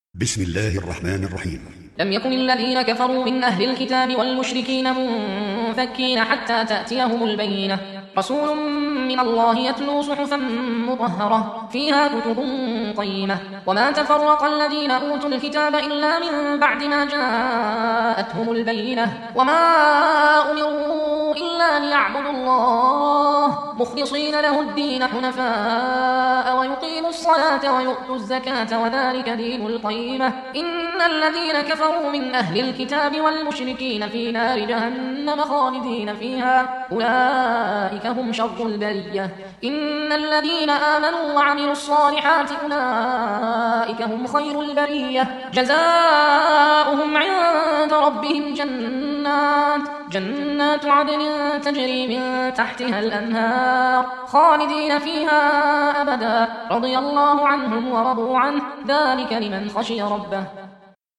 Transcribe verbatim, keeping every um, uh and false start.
بسم الله الرحمن الرحيم. لم يكن الذين كفروا من أهل الكتاب والمشركين منفكين حتى تأتيهم البينة رسول من الله يتلو صحفا مطهرة فيها كتب قيمة وما تفرق الذين أوتوا الكتاب إلا من بعد ما جاءتهم البينة وما أمروا إلا ليعبدوا الله مخلصين له الدين حنفاء ويقيموا الصلاة ويؤتوا الزكاة وذلك دين القيمة إن الذين كفروا من أهل الكتاب والمشركين في نار جهنم خالدين فيها أولئك هم شر البرية إن الذين آمنوا وعملوا الصالحات أولئك هم خير البرية جزاؤهم عند ربهم جنات جنات عدن تجري من تحتها الأنهار خالدين فيها أبدا رضي الله عنهم ورضوا عنه ذلك لمن خشي ربه.